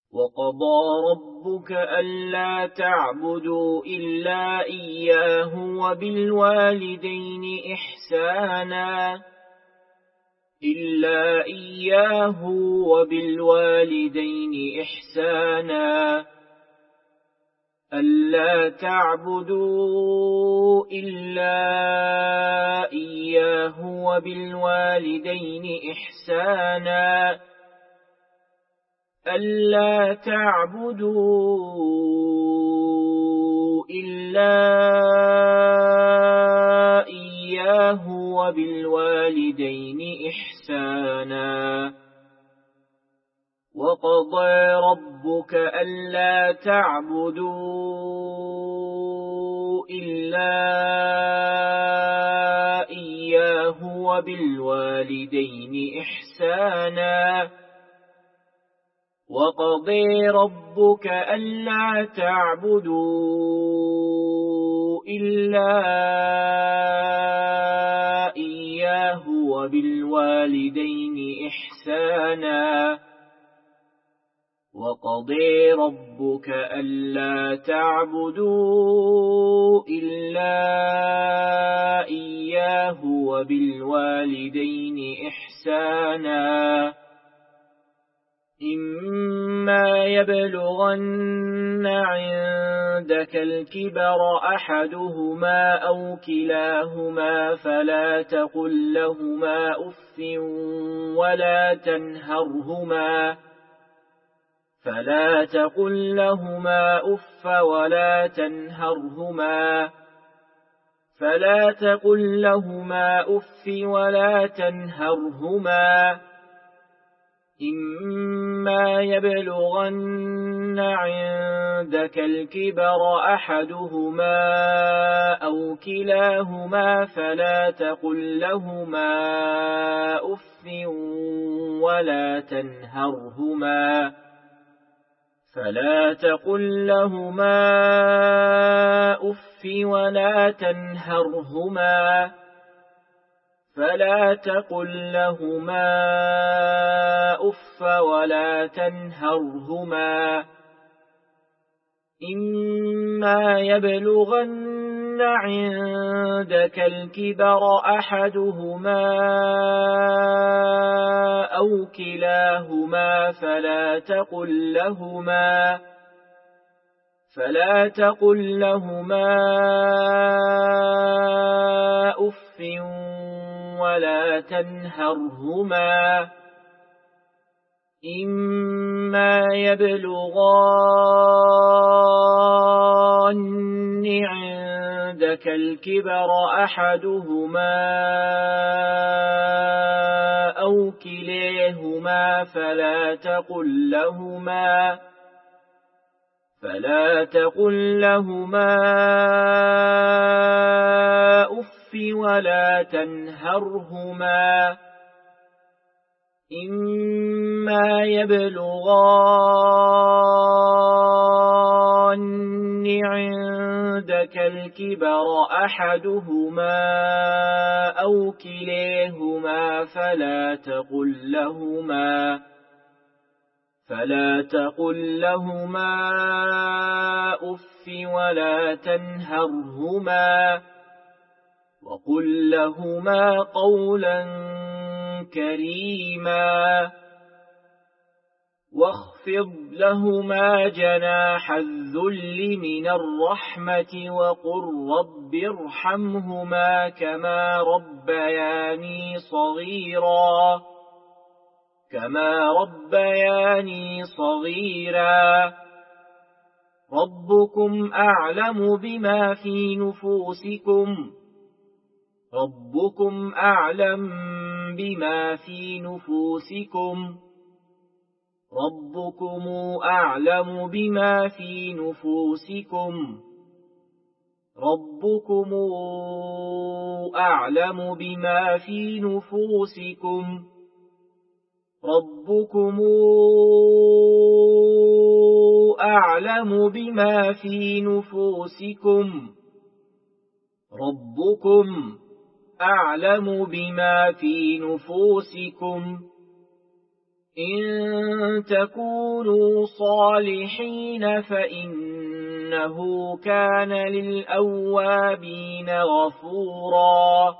وقضى ربك ألا تعبدوا إلا إياه وبالوالدين إحسانا ألا تعبدوا إلا إياه وبالوالدين إحسانا ألا تعبدوا إلا إياه وبالوالدين إحسانا وقضى ربك ألا تعبدوا إلا إياه وبالوالدين إحسانا وقضى ربك ألا تعبدوا إلا إياه وبالوالدين إحسانا وقضى ربك ألا تعبدوا إلا إياه وبالوالدين إحسانا إما يبلغن عندك الكبر أحدهما أو كلاهما فلا تقل لهما أف ولا تنهرهما إما يبلغن عندك الكبر أحدهما أو كلاهما فلا تقل لهما أف ولا تنهرهما إما يبلغن عندك الكبر أحدهما أو كلاهما فلا تقل لهما أف ولا تنهرهما إما يبلغن عندك الكبر أحدهما أو كلاهما فلا تقل لهما أف ولا تنهرهما إما يبلغن عندك الكبر أحدهما أو كلاهما فلا تقل لهما أف ولا تنهرهما وقل لهما قولا كريما واخفض لهما جناح الذل من الرحمة وقل رب ارحمهما كما ربياني صغيرا ربكم أعلم بما في نفوسكم إن تكونوا صالحين فإنه كان للأوابين غفورا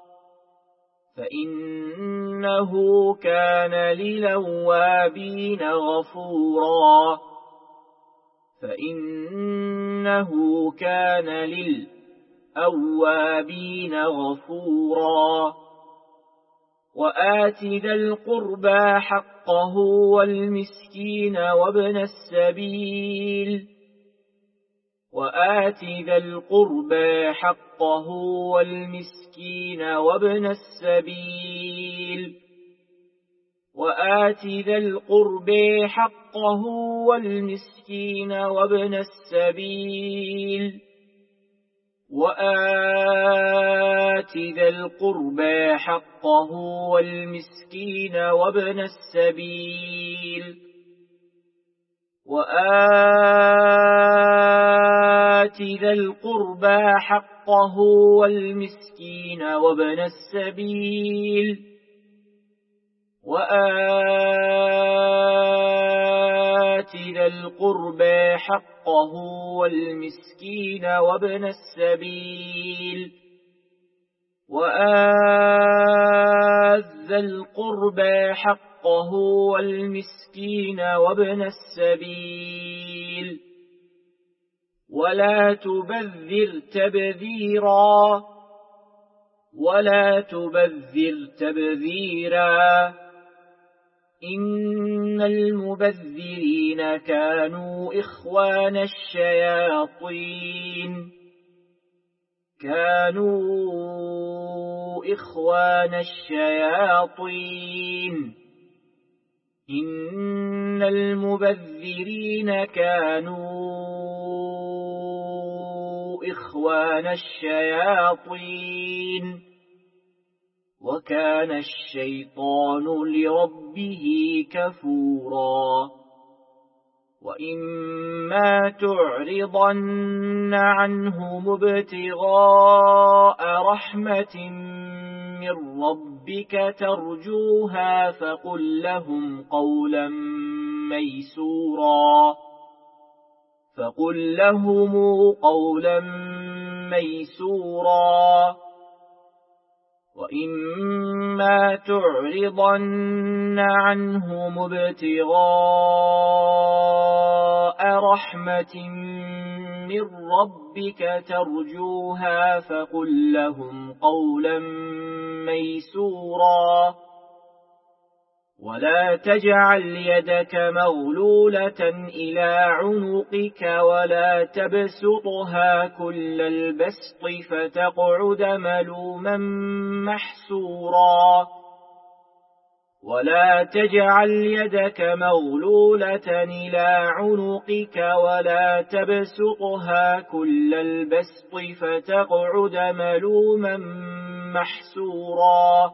وآت ذا القربى حقه والمسكين وابن السبيل ولا تبذر تبذيرا إن المبذرين كانوا إخوان الشياطين وكان الشيطان لربه كفورا وإما تعرضن عنهم ابتغاء رحمة من ربك ترجوها فقل لهم قولا ميسورا وإما تعرضن عنهم ابتغاء رحمة من ربك ترجوها فقل لهم قولا ميسورا ولا تجعل يدك مغلولة إلى عنقك ولا تبسطها كل البسط فتقعد ملوما محسورا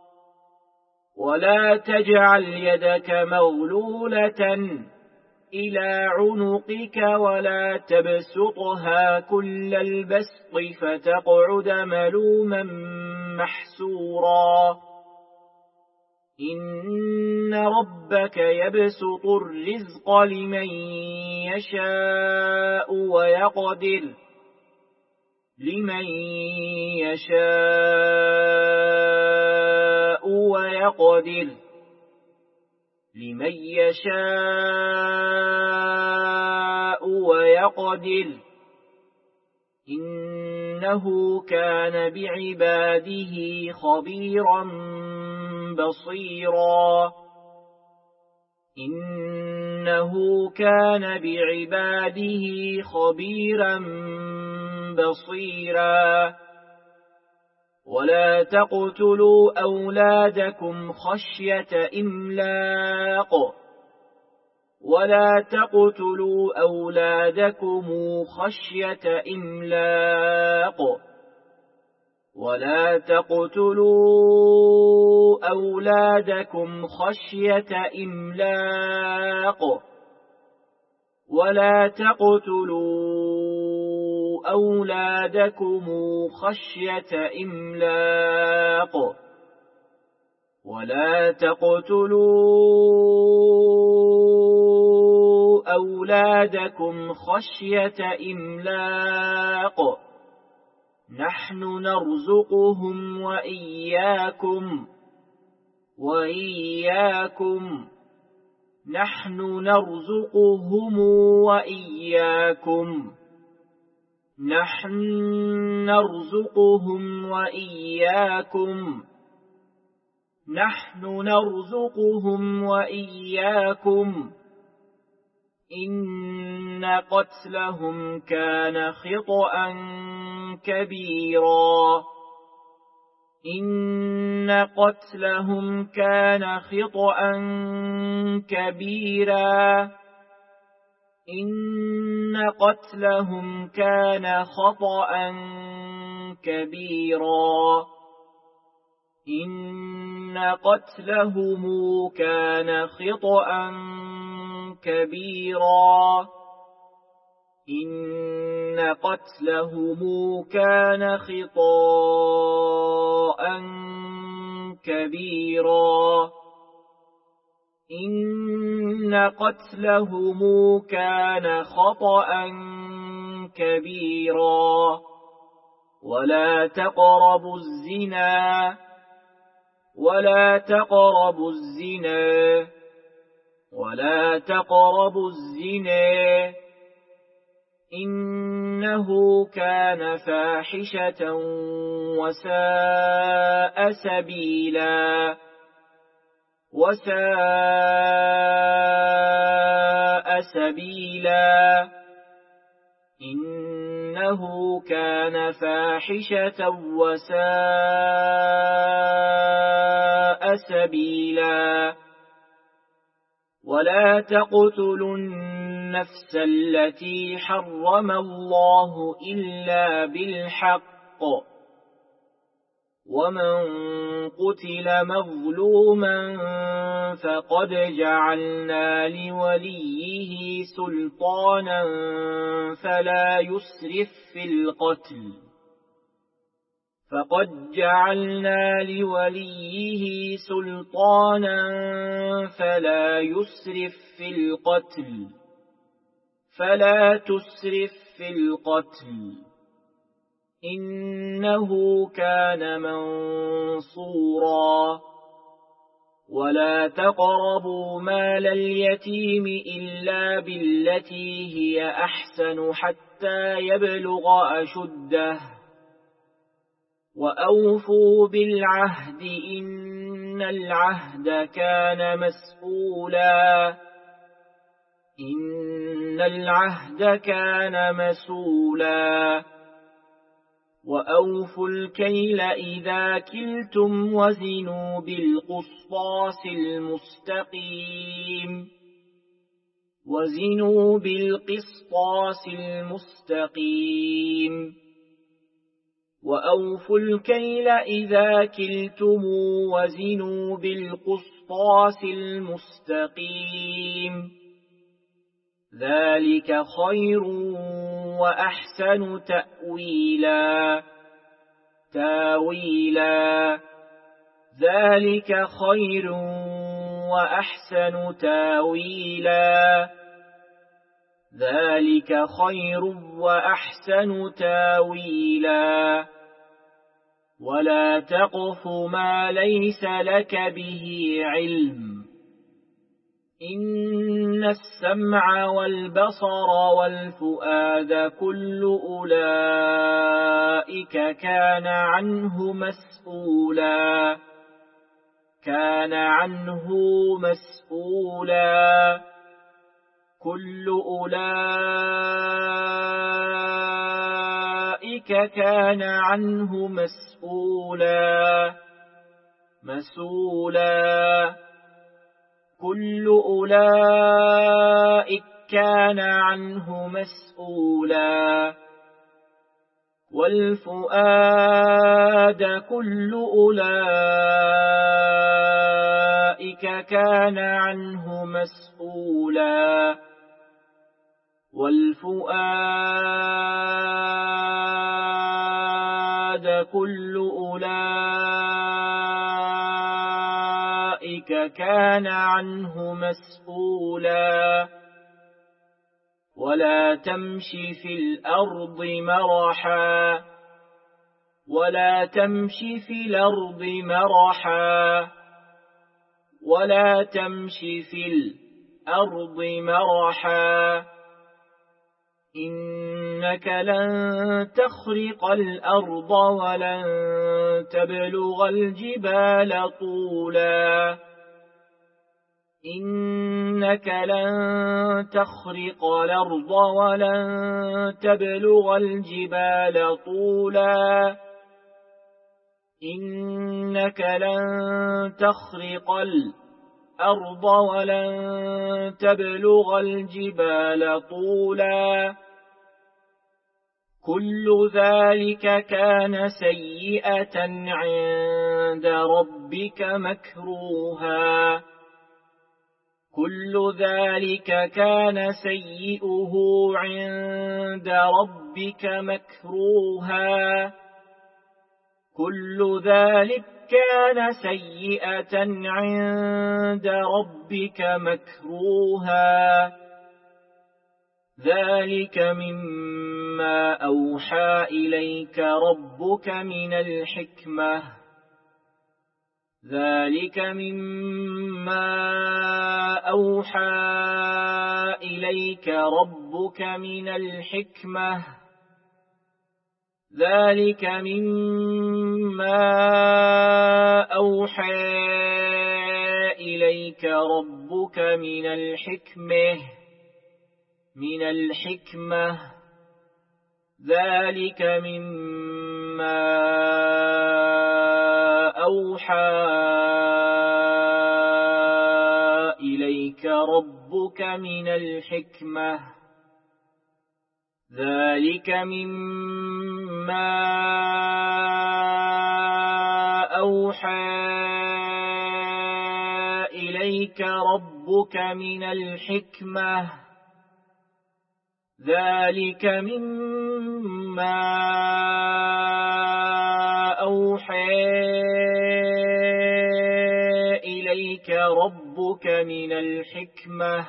ولا تجعل يدك مغلولة إلى عنقك ولا تبسطها كل البسط فتقعد ملوما محسورا إن ربك يبسط الرزق لمن يشاء ويقدر إنه كان بعباده خبيرا بصيرا ولا تقتلوا أولادكم خشية إملاق ولا تقتلوا أولادكم خشية إملاق نحن نرزقهم وإياكم نحن نرزقهم وإياكم إن قتلهم كان خطأ كبيرا ولا تقربوا الزنا إنه كان فاحشة وساء سبيلا إنه كان فاحشة وساء سبيلا ولا تقتلوا النفس التي حرم الله إلا بالحق ومن قتل مظلوما فقد جعلنا لوليه سلطانا فلا تسرف في القتل إنه كان منصورا ولا تقربوا مال اليتيم إلا بالتي هي أحسن حتى يبلغ أشده وأوفوا بالعهد إن العهد كان مسؤولا وأوفوا الكيل إذا كلتم وزنوا بالقسطاس المستقيم وأوفوا الكيل إذا كلتم وزنوا بالقسطاس المستقيم ذلك خير وأحسن تأويلا ذلك خير وأحسن تاويلا ولا تقف ما ليس لك به علم إن السمع والبصر والفؤاد كل أولئك كان عنه مسؤولا كل أولئك كان عنه مسؤولا كل أولئك كان عنه مسؤولا والفؤاد كل أولئك كان عنه مسؤولا والفؤاد كل أولئك ذلك كان عنه مسؤولا ولا تمش في الأرض مرحا ولا تمش في الأرض مرحا ولا تمش في الأرض مرحا إنك لن تخرق الأرض ولن تبلغ الجبال طولا إنك لن تخرق الأرض ولن تبلغ الجبال طولا إنك لن تخرق الأرض ولن تبلغ الجبال طولا كل ذلك كان سيئة عند ربك مكروها كل ذلك كان سيئه عند ربك مكروها كل ذلك كان سيئة عند ربك مكروها ذلك مما أوحى إليك ربك من الحكمة ذلك مما أوحى إليك ربك من الحكمة ذلك مما أوحى إليك ربك من الحكمة ذلك مما أوحى إليك ربك من الحكمة ذلك مما أوحى إليك ربك من الحكمة ذلك مما أوحى إليك ربك من الحكمة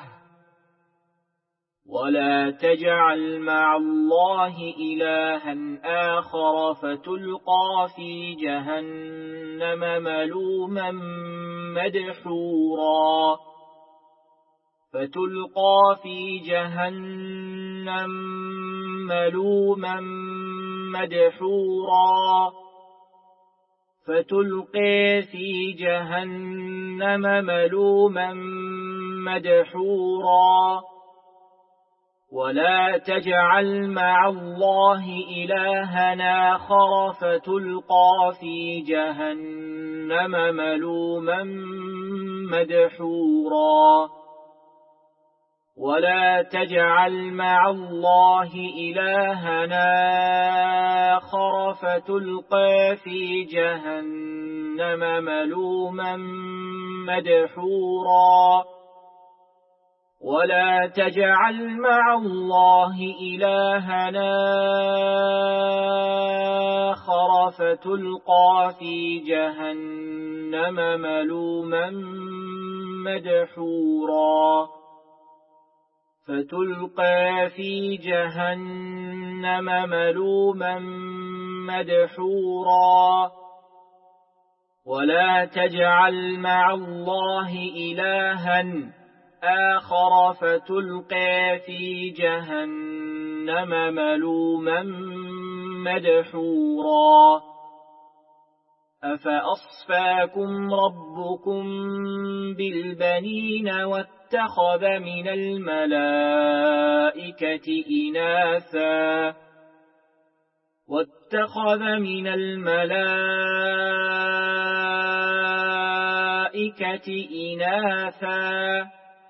ولا تجعل مع الله إلها آخر فتلقى في جهنم ملوما مدحورا فتلقى في جهنم ملوما مدحورا فتلقي في جهنم ملوما مدحورا ولا تجعل مع الله إلها آخر فتلقى في جهنم ملوما مدحورا ولا تجعل مع الله إلها آخر فتلقى في جهنم ملوما مدحورا ولا تجعل مع الله إلها آخر فتلقى في جهنم ملوما مدحورا فتلقى في جهنم ملوما مدحورا ولا تجعل مع الله إلها آخر فتلقى في جهنم ملوما مدحورا أفأصفاكم ربكم بالبنين واتخذ من الملائكة إناثا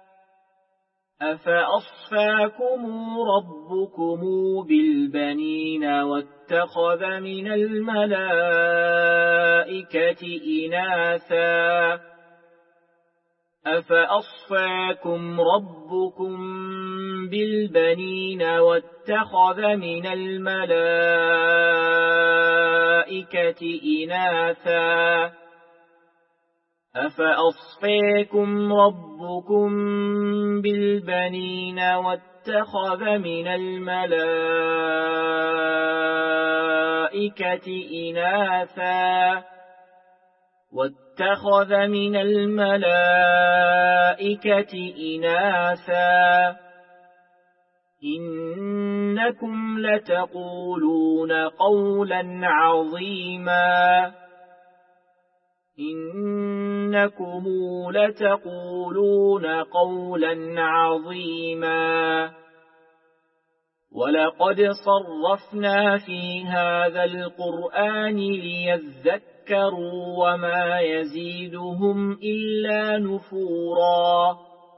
أفأصفاكم ربكم بالبنين واتخذ من الملائكة إناثا أفأصفاكم ربكم بالبنين واتخذ من الملائكة إناثا أفأصفاكم ربكم بالبنين واتخذ من الملائكة إناثا إنكم لتقولون قولا عظيما ولقد صرفنا في هذا القرآن ليذكروا وما يزيدهم إلا نفورا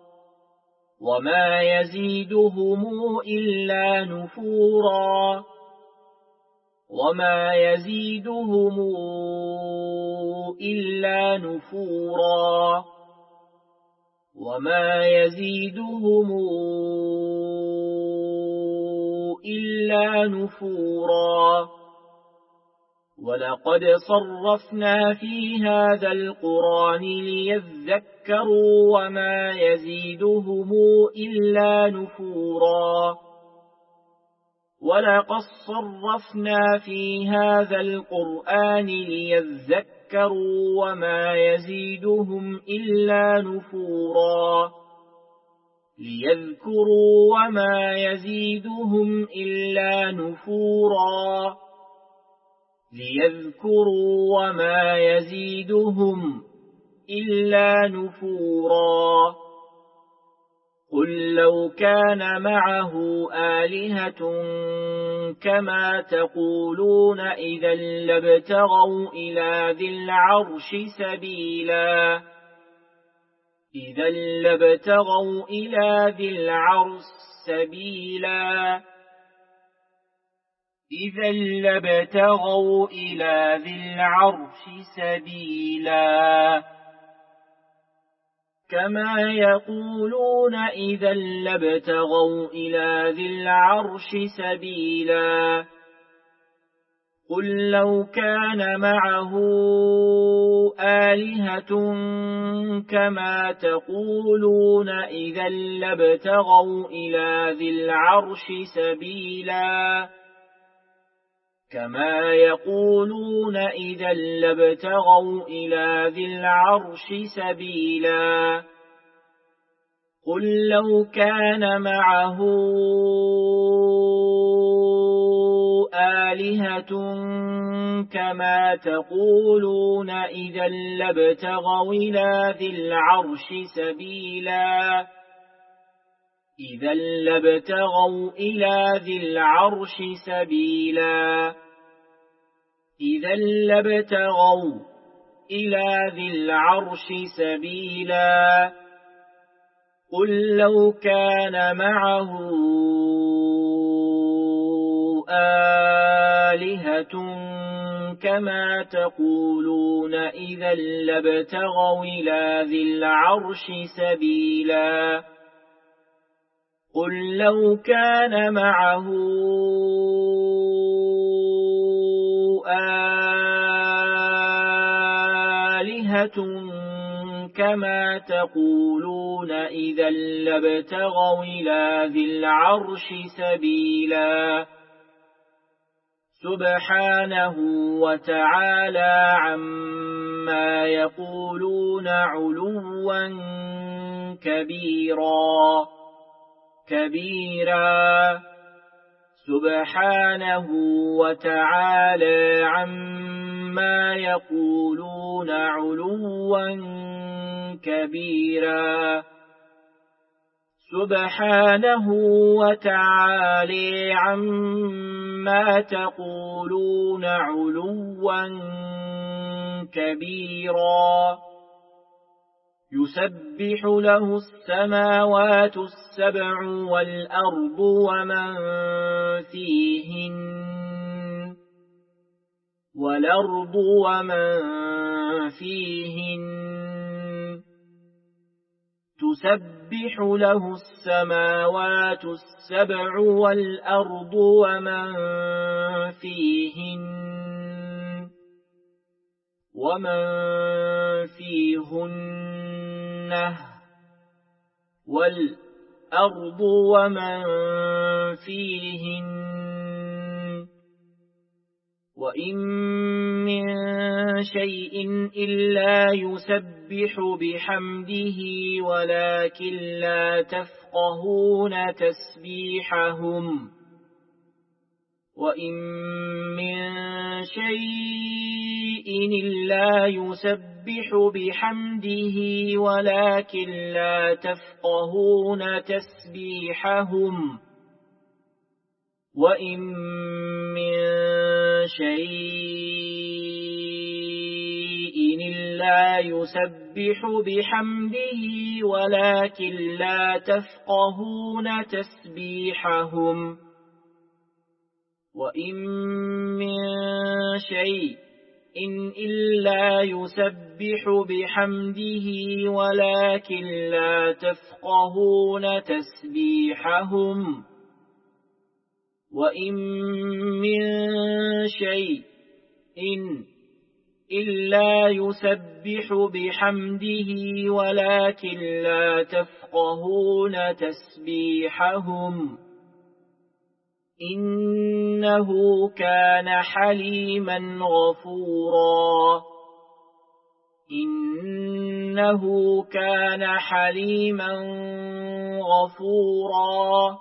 ولقد صرفنا في هذا القرآن ليذكروا وما يزيدهم إلا نفورا قل لو كان معه آلهة كما تقولون إذا لابتغوا إلى ذي العرش سبيلا كما يقولون إذا لابتغوا إلى ذي العرش سبيلا قل لو كان معه آلهة كما تقولون إذا لابتغوا إلى ذي العرش سبيلا كما يقولون إذا لابتغوا إلى ذي العرش سبيلا قل لو كان معه آلهة كما تقولون إذا لابتغوا إلى ذي العرش سبيلا قل لو كان معه آلهة كما تقولون إذا لابتغوا إلى ذي العرش سبيلا قل لو كان معه آلهة كما تقولون إذا لابتغوا إلى ذي العرش سبيلا سبحانه وتعالى عما يقولون علوا كبيرا سبحانه وتعالى عما يقولون علوا كبيرا سبحانه وتعالى عما تقولون علوا كبيرا يسبح له السماوات السبع والأرض ومن فيهن تسبح له السماوات السبع والأرض ومن فيهن ومن فيهن والأرض ومن فيهن وإن من شيء إلا يسبح بحمده ولكن لا تفقهون تسبيحهم وإن من شيء إلا يسبح بحمده ولكن لا تفقهون تسبيحهم وإن من شيء إلا يسبح بحمده ولكن لا تفقهون تسبيحهم وإن من شيء إلا يسبح بحمده ولكن لا تفقهون تسبيحهم وإن من شيء إلا يسبح بحمده ولكن لا تفقهون تسبيحهم إنه كان حليما غفورا إنه كان حليما غفورا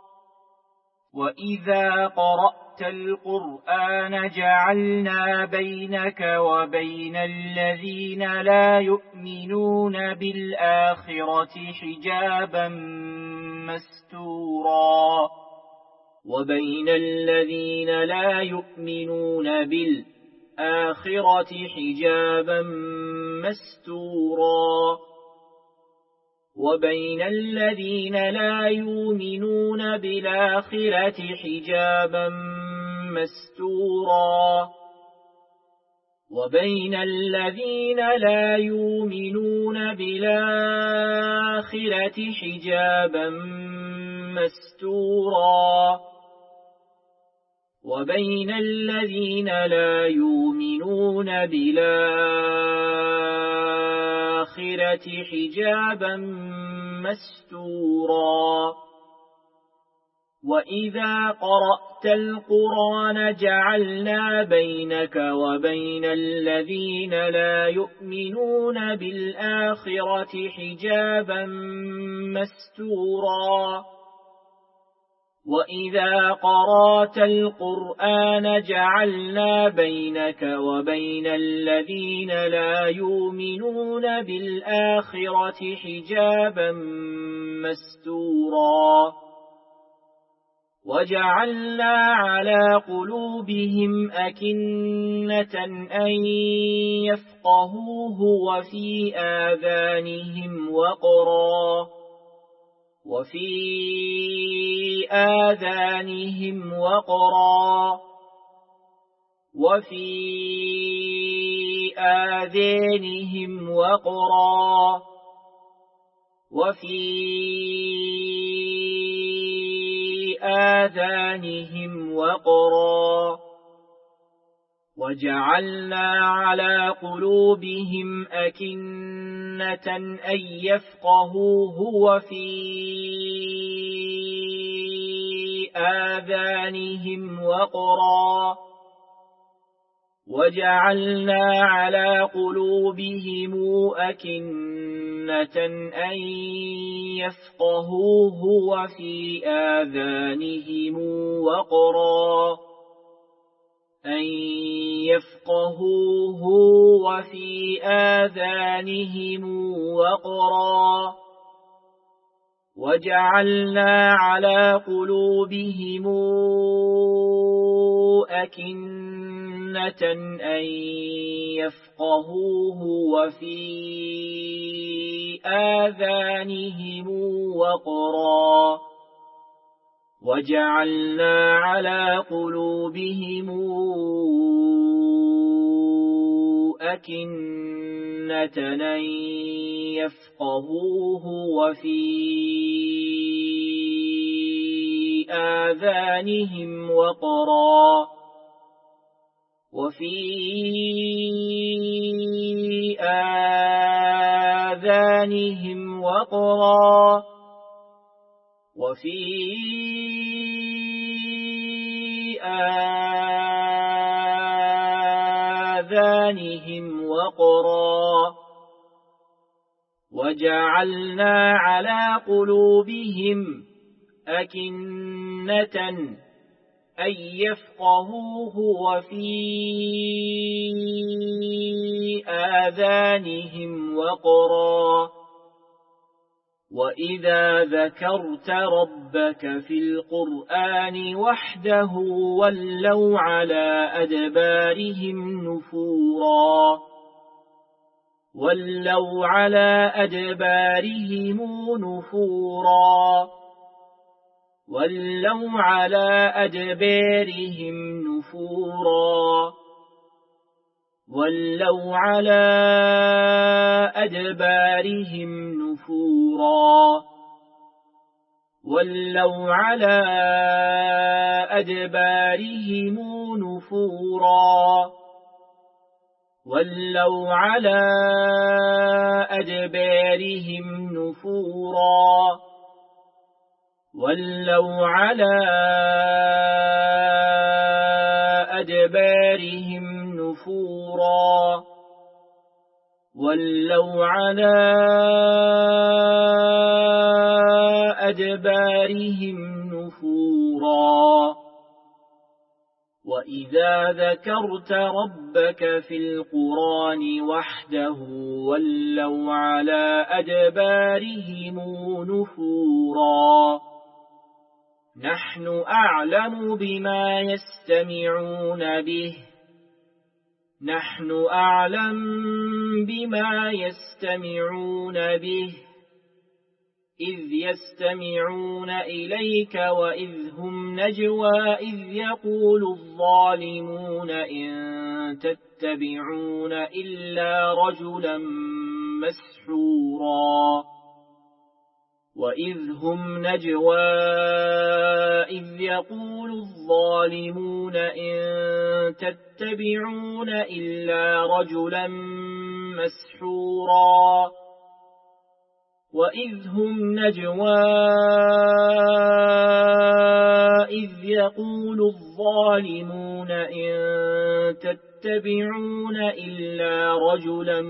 وإذا قرأت القرآن جعلنا بينك وبين الذين لا يؤمنون بالآخرة حجابا مستورا وبين الذين لا يؤمنون بالآخرة حجابا مستورا وبين الذين لا يؤمنون بالآخرة حجابا مستورا وبين الذين لا يؤمنون بالآخرة حجابا مستورا وبين الذين لا يؤمنون بالآخرة حجابا مستورا وإذا قرأت القرآن جعلنا بينك وبين الذين لا يؤمنون بالآخرة حجابا مستورا وإذا قرأت القرآن جعلنا بينك وبين الذين لا يؤمنون بالآخرة حجابا مستورا وجعلنا على قلوبهم أكنة أن يفقهوه وفي آذانهم وقرا وفي آذانهم وقرا وفي آذانهم وقرا وفي آذانهم وقرا وجعلنا على قلوبهم أكنة أن يفقهوه وفي آذانهم وقرا وجعلنا على قلوبهم أكنة أن يفقهوه وفي آذانهم وقرا أن يفقهوه وفي آذانهم وقرا وجعلنا على قلوبهم أكنة أن يفقهوه وفي آذانهم وقرا وجعلنا على قلوبهم أكنة أن يفقهوه وفي آذانهم وقرا وفي آذانهم وقرا وفي آذانهم وقرا وجعلنا على قلوبهم أكنة أن يفقهوه وفي آذانهم وقرا وإذا ذكرت ربك في القرآن وحده ولوا على أدبارهم نفورا ولوا على أدبارهم نفورا ولوا على أدبارهم نفورا ولوا على أدبارهم نفورا ولوا على أدبارهم نفورا ولوا على أدبارهم نفورا ولوا على أدبارهم نفورا ولوا على أدبارهم نفورا وإذا ذكرت ربك في القرآن وحده ولوا على أدبارهم نفورا نحن أعلم بما يستمعون به نحن أعلم بما يستمعون به إذ يستمعون إليك وإذ هم نجوى إذ يقول الظالمون إن تتبعون إلا رجلا مسحورا وإذ هم نجوى إذ يقول الظالمون إن تتبعون إلا رجلا مسحورا وإذ هم نجوى إذ يقول الظالمون إن تتبعون إلا رجلا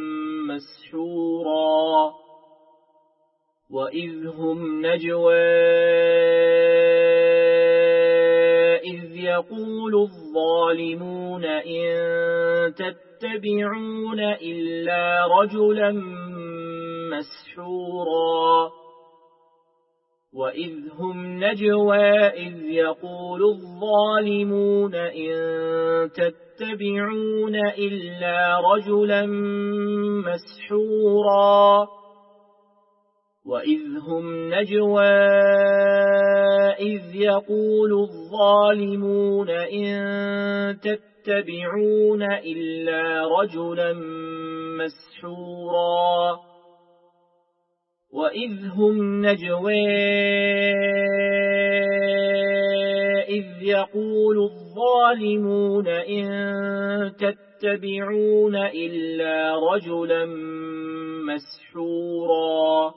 مسحورا وإذ هم نجوى إذ يقول الظالمون إن تتبعون إلا رجلا مسحورا وإذ هم نجوى إذ يقول الظالمون إن تتبعون إلا رجلا مسحورا وإذ هم نجوى إذ يقول الظالمون إن تتبعون إلا رجلا مسحورا وإذ هم نجوى إذ يقول الظالمون إن تتبعون إلا رجلا مسحورا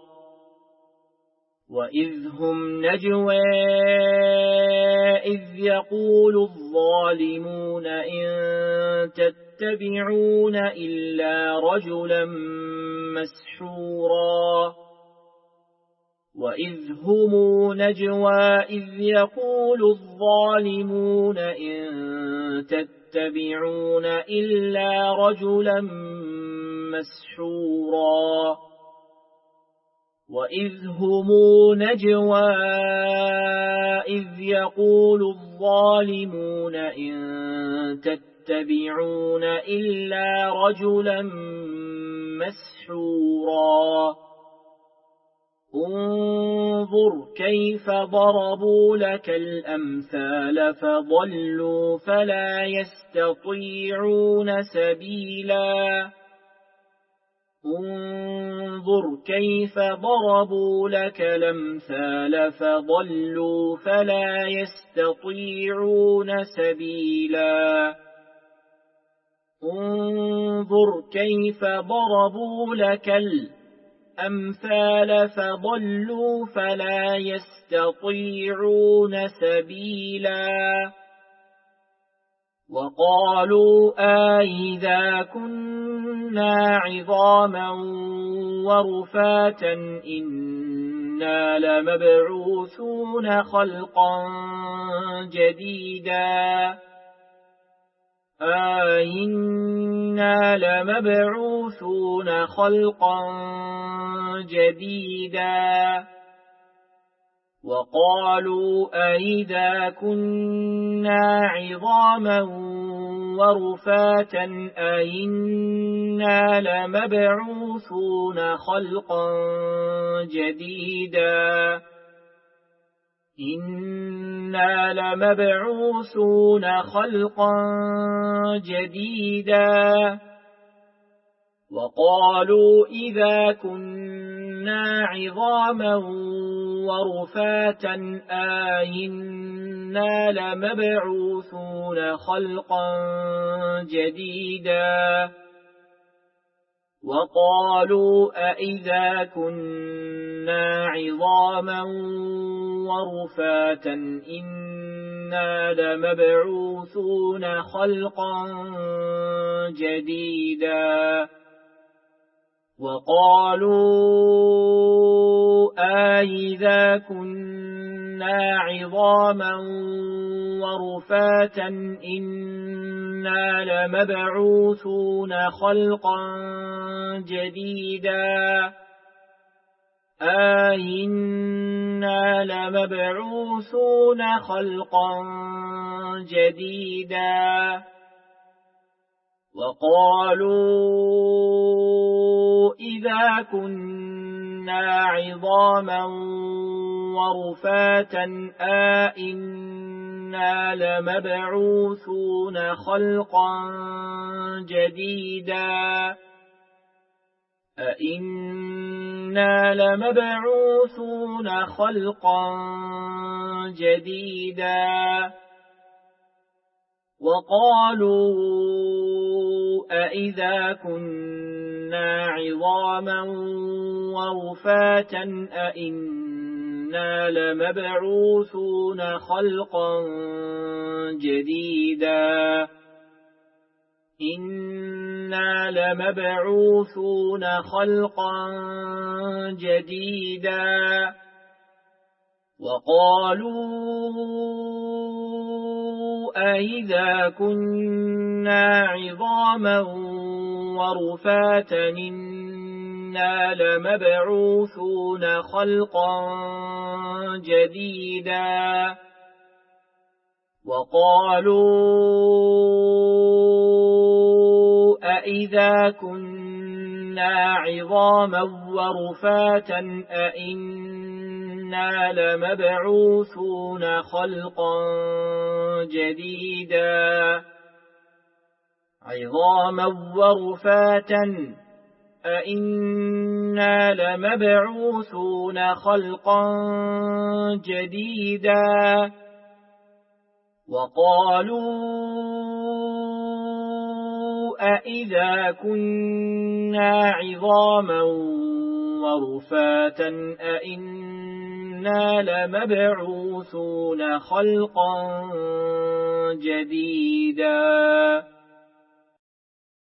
وإذ هم نجوى إذ يقول الظالمون إن تتبعون إلا رجلا مسحورا وإذ هم نجوى إذ يقول الظالمون إن تتبعون إلا رجلا مسحورا وإذ هم نجوى إذ يقول الظالمون إن تتبعون إلا رجلا مسحورا انظر كيف ضربوا لك الأمثال فضلوا فلا يستطيعون سبيلا انظر كيف ضربوا لك الأمثال فضلوا فلا يستطيعون سبيلا انظر كيف ضربوا لك الأمثال فضلوا فلا يستطيعون سبيلا وقالوا أئذا كنا عظاما ورفاتا إنا لمبعوثون خلقا جديدا إنا لمبعوثون خلقا جديدا وقالوا أئذا كنا عظاما ورفاتا أئنا لمبعوثون خلقا جديدا إنا لمبعوثون خلقا جديدا وقالوا إذا كنا عظاما ورفاتا أئنا لمبعوثون خلقا جديدا وقالوا أئذا كنا عظاما ورفاتا إنا لمبعوثون خلقا جديدا وقالوا أئذا كنا عظاما ورفاتا إنا لمبعوثون خلقا جديدا أئنا لمبعوثون خلقا جديدا وقالوا إذا كنا عظاما ورفاتا أئنا لمبعوثون خلقا جديدا أئنا لمبعوثون خلقا جديدا وقالوا أئذا كنا عظاما ورفاتا أئنا لمبعوثون خلقا جديدا إنا لمبعوثون خلقا جديدا وقالوا أئذا كنا عظاما ورفاتا إنا لمبعوثون خلقا جديدا وقالوا أئذا كنا عظاما ورفاتا أئنا لمبعوثون خلقا جديدا عظاما ورفاتا أئنا لمبعوثون خلقا جديدا وقالوا أئذا كنا عظاما ورفاتا أئنا لمبعوثون خلقا جديدا